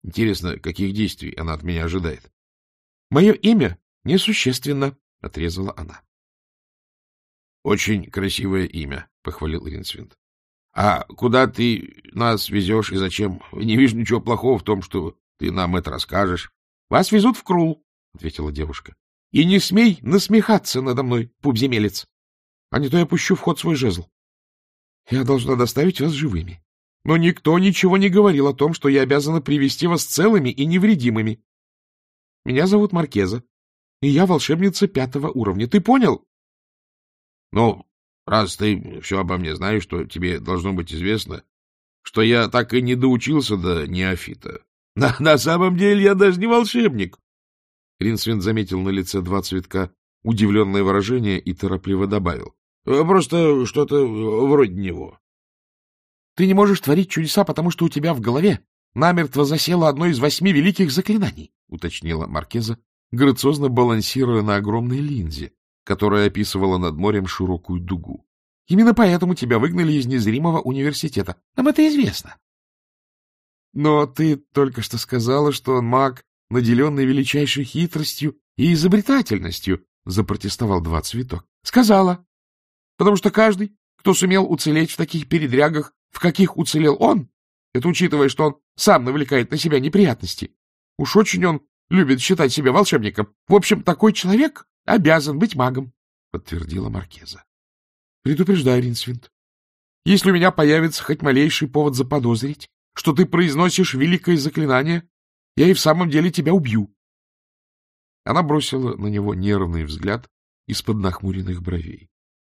Интересно, каких действий она от меня ожидает? — Мое имя несущественно, — отрезала она. — Очень красивое имя, — похвалил Ринсвинд. — А куда ты нас везешь и зачем? Не вижу ничего плохого в том, что ты нам это расскажешь. — Вас везут в Крул, — ответила девушка. — И не смей насмехаться надо мной, пуп-земелец, а не то я пущу в ход свой жезл. Я должна доставить вас живыми. Но никто ничего не говорил о том, что я обязана привести вас целыми и невредимыми. Меня зовут Маркеза, и я волшебница 5-го уровня. Ты понял? — Ну, раз ты все обо мне знаешь, то тебе должно быть известно, что я так и не доучился до неофита. На самом деле я даже не волшебник. Ринсвинд заметил на лице 2 цветка удивленное выражение и торопливо добавил. — Просто что-то вроде него. — Ты не можешь творить чудеса, потому что у тебя в голове намертво засело одно из 8 великих заклинаний, — уточнила Маркеза, грациозно балансируя на огромной линзе, которая описывала над морем широкую дугу. — Именно поэтому тебя выгнали из незримого университета. Нам это известно. — Но ты только что сказала, что он маг, наделенный величайшей хитростью и изобретательностью, — запротестовал 2 цветок. — Сказала. Потому что каждый, кто сумел уцелеть в таких передрягах, в каких уцелел он, это учитывая, что он сам навлекает на себя неприятности. Уж очень он любит считать себя волшебником. В общем, такой человек обязан быть магом, — подтвердила Маркеза. — Предупреждаю, Ринсвинд, если у меня появится хоть малейший повод заподозрить, что ты произносишь великое заклинание, я и в самом деле тебя убью. Она бросила на него нервный взгляд из-под нахмуренных бровей.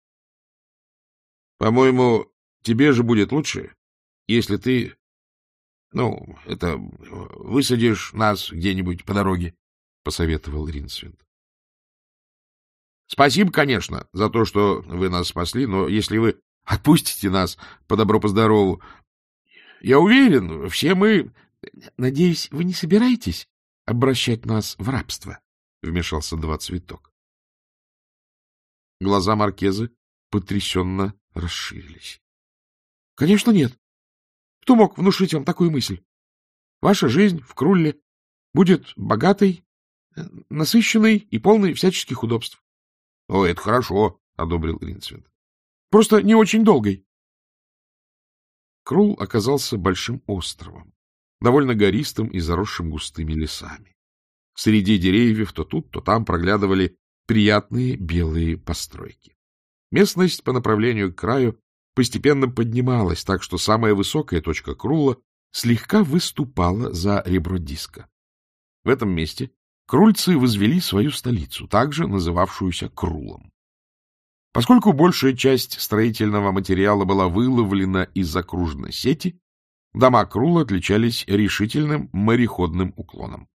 — По-моему, тебе же будет лучше, если ты, высадишь нас где-нибудь по дороге, — посоветовал Ринсвинд. — Спасибо, конечно, за то, что вы нас спасли, но если вы отпустите нас по-добру-поздорову, я уверен, все мы... — Надеюсь, вы не собираетесь обращать нас в рабство? — вмешался 2 цветок. Глаза Маркезы потрясенно расширились. — Конечно, нет. Кто мог внушить вам такую мысль? Ваша жизнь в Крулле будет богатой, насыщенной и полной всяческих удобств. — О, это хорошо, — одобрил Ринсвинд. — Просто не очень долгой. Крул оказался большим островом, довольно гористым и заросшим густыми лесами. Среди деревьев то тут, то там проглядывали приятные белые постройки. Местность по направлению к краю постепенно поднималась, так что самая высокая точка Крула слегка выступала за ребро диска. В этом месте крульцы возвели свою столицу, также называвшуюся Крулом. Поскольку большая часть строительного материала была выловлена из окружной сети, дома Крула отличались решительным мореходным уклоном.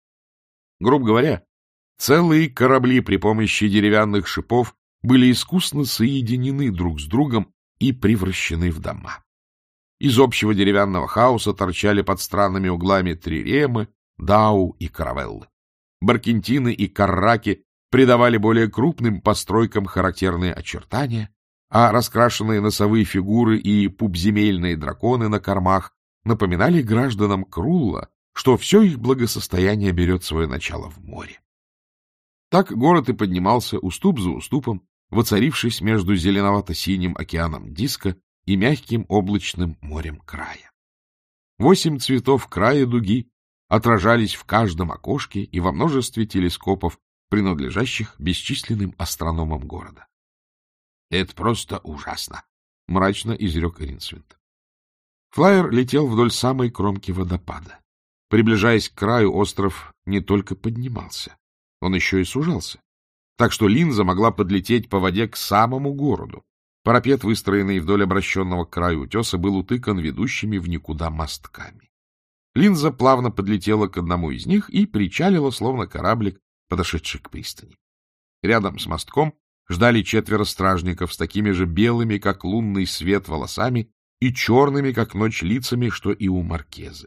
Грубо говоря, целые корабли при помощи деревянных шипов были искусно соединены друг с другом и превращены в дома. Из общего деревянного хаоса торчали под странными углами триремы, дау и каравеллы. Баркентины и карраки придавали более крупным постройкам характерные очертания, а раскрашенные носовые фигуры и пупземельные драконы на кормах напоминали гражданам Крулла, что все их благосостояние берет свое начало в море. Так город и поднимался уступ за уступом, воцарившись между зеленовато-синим океаном диска и мягким облачным морем края. 8 цветов края дуги отражались в каждом окошке и во множестве телескопов, принадлежащих бесчисленным астрономам города. — Это просто ужасно! — мрачно изрек Ринсвинд. Флайер летел вдоль самой кромки водопада. Приближаясь к краю, остров не только поднимался, он еще и сужался, так что линза могла подлететь по воде к самому городу. Парапет, выстроенный вдоль обращенного к краю утеса, был утыкан ведущими в никуда мостками. Линза плавно подлетела к одному из них и причалила, словно кораблик, подошедший к пристани. Рядом с мостком ждали 4 стражников с такими же белыми, как лунный свет, волосами и черными, как ночь, лицами, что и у Маркезы.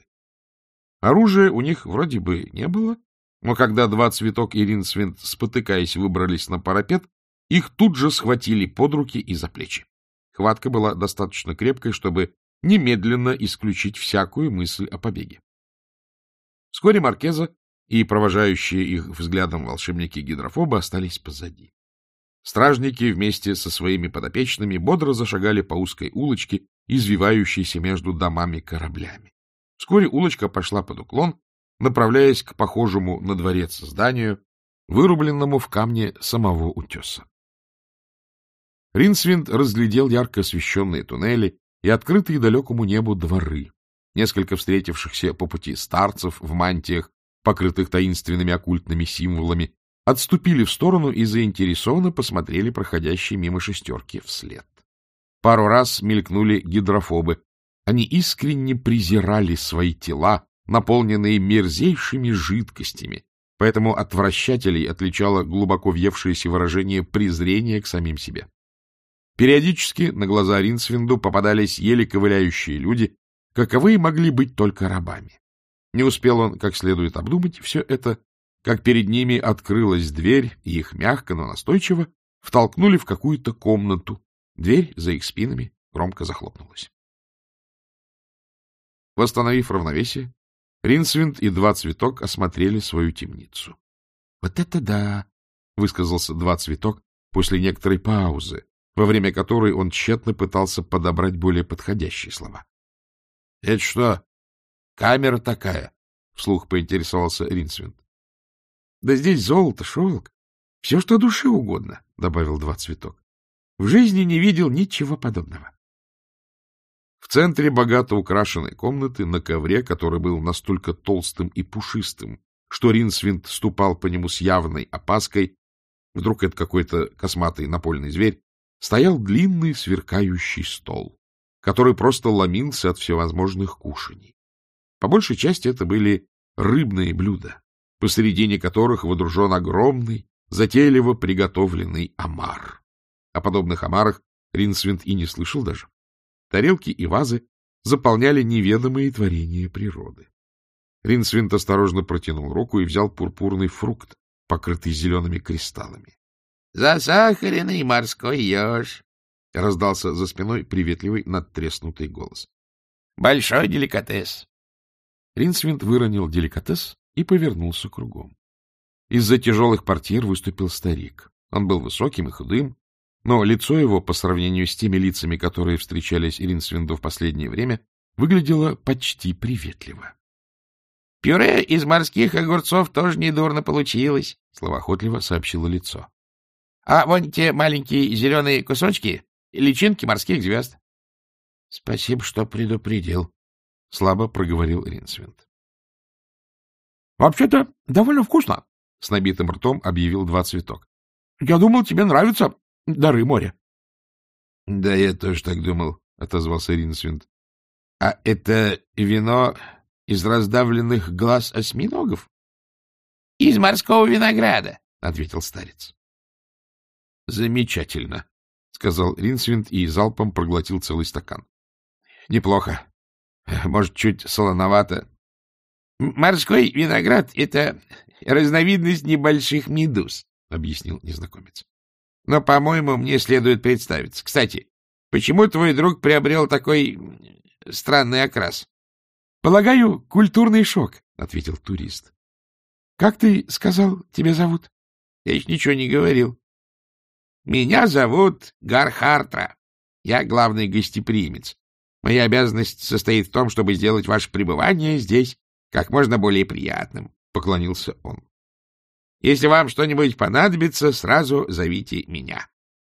Оружия у них вроде бы не было, но когда 2 цветок и Ринсвинд, спотыкаясь, выбрались на парапет, их тут же схватили под руки и за плечи. Хватка была достаточно крепкой, чтобы немедленно исключить всякую мысль о побеге. Вскоре маркиза и провожающие их взглядом волшебники-гидрофобы остались позади. Стражники вместе со своими подопечными бодро зашагали по узкой улочке, извивающейся между домами-кораблями. Вскоре улочка пошла под уклон, направляясь к похожему на дворец зданию, вырубленному в камне самого утеса. Ринсвинд разглядел ярко освещенные туннели и открытые далекому небу дворы, несколько встретившихся по пути старцев в мантиях, покрытых таинственными оккультными символами, отступили в сторону и заинтересованно посмотрели проходящие мимо шестерки вслед. Пару раз мелькнули гидрофобы. Они искренне презирали свои тела, наполненные мерзейшими жидкостями, поэтому от вращателей отличало глубоко въевшееся выражение презрения к самим себе. Периодически на глаза Ринсвинду попадались еле ковыляющие люди, каковые могли быть только рабами. Не успел он как следует обдумать все это, как перед ними открылась дверь, и их мягко, но настойчиво втолкнули в какую-то комнату. Дверь за их спинами громко захлопнулась. Восстановив равновесие, Ринсвинд и Два Цветок осмотрели свою темницу. — Вот это да! — высказался Два Цветок после некоторой паузы, во время которой он тщетно пытался подобрать более подходящие слова. — Это что, камера такая? — вслух поинтересовался Ринсвинд. — Да здесь золото, шелк, все, что душе угодно, — добавил Два Цветок. — В жизни не видел ничего подобного. В центре богато украшенной комнаты, на ковре, который был настолько толстым и пушистым, что Ринсвинд ступал по нему с явной опаской, вдруг это какой-то косматый напольный зверь, стоял длинный сверкающий стол, который просто ломился от всевозможных кушаний. По большей части это были рыбные блюда, посередине которых водружен огромный, затейливо приготовленный омар. О подобных омарах Ринсвинд и не слышал даже. Тарелки и вазы заполняли неведомые творения природы. Ринсвинд осторожно протянул руку и взял пурпурный фрукт, покрытый зелеными кристаллами. — Засахаренный морской еж! — раздался за спиной приветливый надтреснутый голос. — Большой деликатес! Ринсвинд выронил деликатес и повернулся кругом. Из-за тяжелых портьер выступил старик. Он был высоким и худым, но лицо его, по сравнению с теми лицами, которые встречались Ринсвинду в последнее время, выглядело почти приветливо. — Пюре из морских огурцов тоже недурно получилось, — словоохотливо сообщило лицо. — А вон те маленькие зеленые кусочки — личинки морских звезд. — Спасибо, что предупредил, — слабо проговорил Ринсвинд. — Вообще-то довольно вкусно, — с набитым ртом объявил Два Цветок. — Я думал, тебе нравятся дары моря. — Да, я тоже так думал, — отозвался Ринсвинд. — А это вино из раздавленных глаз осьминогов? — Из морского винограда, — ответил старец. — Замечательно, — сказал Ринсвинд и залпом проглотил целый стакан. — Неплохо. Может, чуть солоновато. — Морской виноград — это разновидность небольших медуз, — объяснил незнакомец. — Но, по-моему, мне следует представиться. Кстати, почему твой друг приобрел такой странный окрас? — Полагаю, культурный шок, — ответил турист. — Как ты сказал, тебя зовут? — Я еще ничего не говорил. — Меня зовут Гархартра. Я главный гостеприимец. Моя обязанность состоит в том, чтобы сделать ваше пребывание здесь как можно более приятным, — поклонился он. — Если вам что-нибудь понадобится, сразу зовите меня.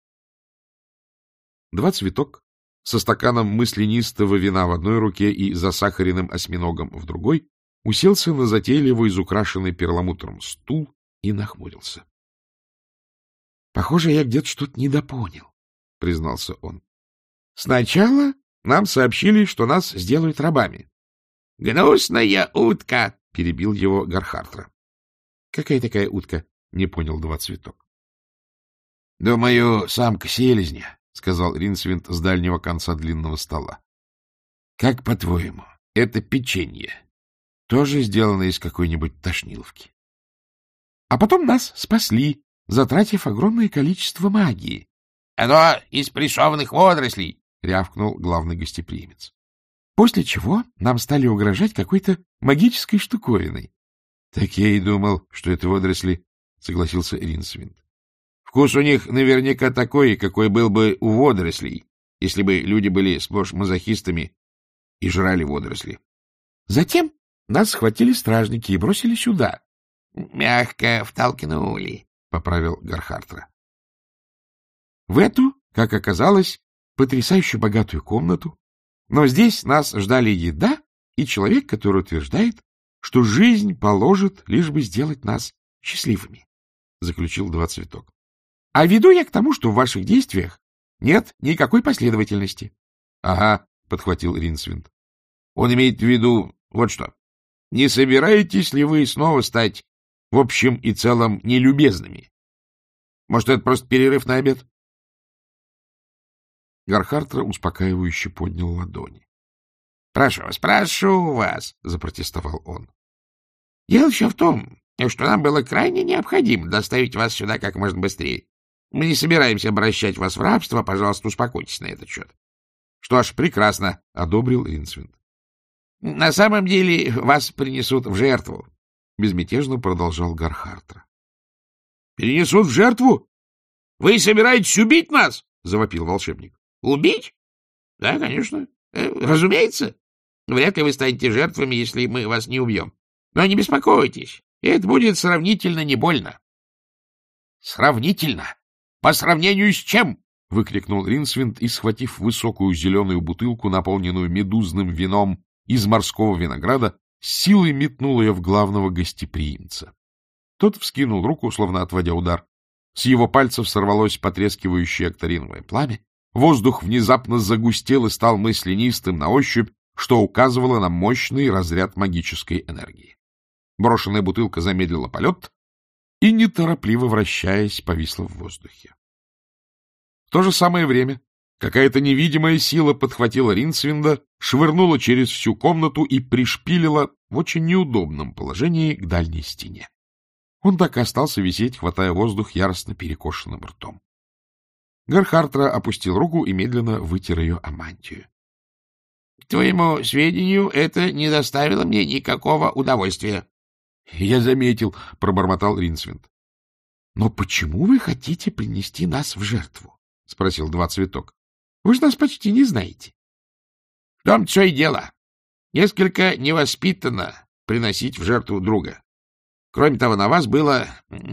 Два Цветок со стаканом мысленистого вина в одной руке и засахаренным осьминогом в другой уселся на затейливо изукрашенный перламутром стул и нахмурился. — Похоже, я где-то что-то недопонял, — признался он. — Сначала нам сообщили, что нас сделают рабами. — Гнусная утка! — перебил его Гархартра. — Какая такая утка? — не понял Два Цветок. — Думаю, самка селезня, — сказал Ринсвинд с дальнего конца длинного стола. — Как, по-твоему, это печенье тоже сделано из какой-нибудь тошниловки? А потом нас спасли, затратив огромное количество магии. — Оно из прессованных водорослей! — рявкнул главный гостеприимец. После чего нам стали угрожать какой-то магической штуковиной. — Так я и думал, что это водоросли, — согласился Ринсвинд. — Вкус у них наверняка такой, какой был бы у водорослей, если бы люди были сплошь мазохистами и жрали водоросли. Затем нас схватили стражники и бросили сюда. — Мягко втолкнули, — поправил Гархартра. В эту, как оказалось, потрясающе богатую комнату. Но здесь нас ждали еда и человек, который утверждает, что жизнь положит, лишь бы сделать нас счастливыми, — заключил Два Цветок. А веду я к тому, что в ваших действиях нет никакой последовательности. — Ага, — подхватил Ринсвинд. — Он имеет в виду вот что. Не собираетесь ли вы снова стать в общем и целом нелюбезными? Может, это просто перерыв на обед? Гархартра успокаивающе поднял ладони. — прошу вас, — запротестовал он. — Дело все в том, что нам было крайне необходимо доставить вас сюда как можно быстрее. Мы не собираемся обращать вас в рабство, пожалуйста, успокойтесь на этот счет. — Что ж, прекрасно, — одобрил Ринсвинд. — На самом деле вас принесут в жертву, — безмятежно продолжал Гархартра. — Перенесут в жертву? Вы собираетесь убить нас? — завопил волшебник. — Убить? Да, конечно. Разумеется. Вряд ли вы станете жертвами, если мы вас не убьем. Но не беспокойтесь, это будет сравнительно не больно. — Сравнительно? По сравнению с чем? — выкрикнул Ринсвинд и, схватив высокую зеленую бутылку, наполненную медузным вином из морского винограда, с силой метнул ее в главного гостеприимца. Тот вскинул руку, словно отводя удар. С его пальцев сорвалось потрескивающее акториновое пламя, воздух внезапно загустел и стал маслянистым на ощупь, что указывало на мощный разряд магической энергии. Брошенная бутылка замедлила полет и, неторопливо вращаясь, повисла в воздухе. В то же самое время какая-то невидимая сила подхватила Ринсвинда, швырнула через всю комнату и пришпилила в очень неудобном положении к дальней стене. Он так и остался висеть, хватая воздух яростно перекошенным ртом. Гархартра опустил руку и медленно вытер ее о мантию. — К твоему сведению, это не доставило мне никакого удовольствия. — Я заметил, — пробормотал Ринсвинд. — Но почему вы хотите принести нас в жертву? — спросил Два Цветок. — Вы же нас почти не знаете. — В том все и дело. Несколько невоспитанно приносить в жертву друга. Кроме того, на вас было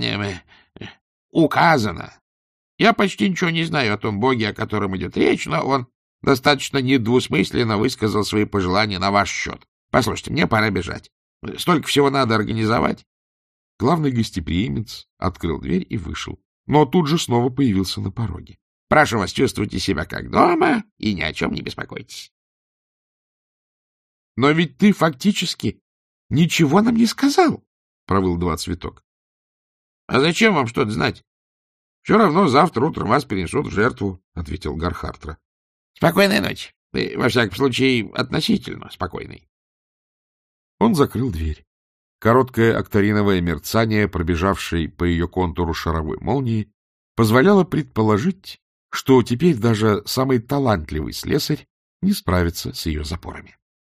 указано. Я почти ничего не знаю о том боге, о котором идет речь, но он достаточно недвусмысленно высказал свои пожелания на ваш счет. Послушайте, мне пора бежать. Столько всего надо организовать. Главный гостеприимец открыл дверь и вышел, но тут же снова появился на пороге. — Прошу вас, чувствуйте себя как дома и ни о чем не беспокойтесь. — Но ведь ты фактически ничего нам не сказал, — провыл Два Цветок. — А зачем вам что-то знать? Все равно завтра утром вас перенесут в жертву, — ответил Гархартра. — Спокойной ночи. Во всяком случае, относительно спокойной. Он закрыл дверь. Короткое акториновое мерцание, пробежавшее по ее контуру шаровой молнии, позволяло предположить, что теперь даже самый талантливый слесарь не справится с ее запорами.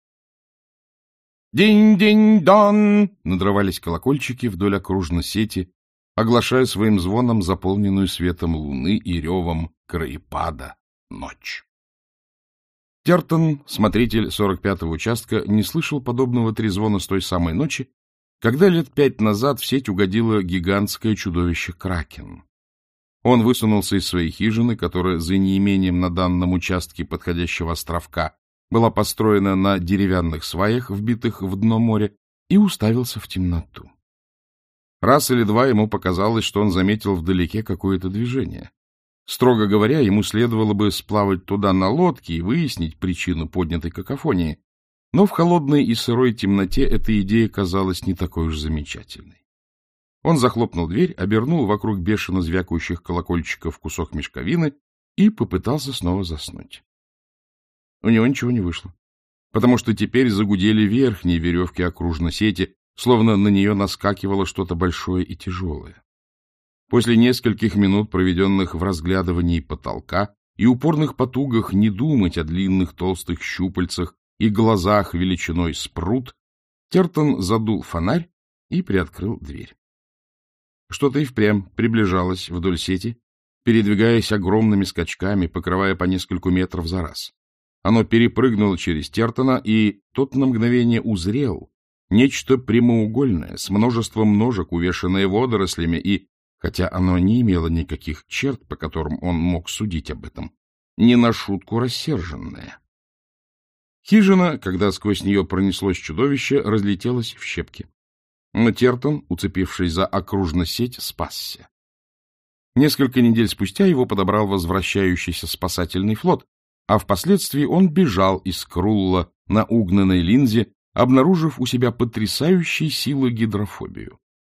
«Динь-динь-дон!» — надрывались колокольчики вдоль окружной сети, оглашая своим звоном заполненную светом луны и ревом краепада ночь. Тертон, смотритель 45-го участка, не слышал подобного трезвона с той самой ночи, когда лет 5 назад в сеть угодило гигантское чудовище Кракен. Он высунулся из своей хижины, которая за неимением на данном участке подходящего островка была построена на деревянных сваях, вбитых в дно моря, и уставился в темноту. Раз или два ему показалось, что он заметил вдалеке какое-то движение. Строго говоря, ему следовало бы сплавать туда на лодке и выяснить причину поднятой какофонии, но в холодной и сырой темноте эта идея казалась не такой уж замечательной. Он захлопнул дверь, обернул вокруг бешено звякающих колокольчиков кусок мешковины и попытался снова заснуть. У него ничего не вышло, потому что теперь загудели верхние веревки окружной сети, словно на нее наскакивало что-то большое и тяжелое. После нескольких минут, проведенных в разглядывании потолка и упорных потугах не думать о длинных толстых щупальцах, и глазах величиной с пруд, Тертон задул фонарь и приоткрыл дверь. Что-то и впрямь приближалось вдоль сети, передвигаясь огромными скачками, покрывая по нескольку метров за раз. Оно перепрыгнуло через Тертона, и тот на мгновение узрел нечто прямоугольное, с множеством ножек, увешанное водорослями, и, хотя оно не имело никаких черт, по которым он мог судить об этом, не на шутку рассерженное. Хижина, когда сквозь нее пронеслось чудовище, разлетелась в щепки. Но Тертон, уцепившись за окружно-сеть, спасся. Несколько недель спустя его подобрал возвращающийся спасательный флот, а впоследствии он бежал из Крулла на угнанной линзе, обнаружив у себя потрясающей силы гидрофобию.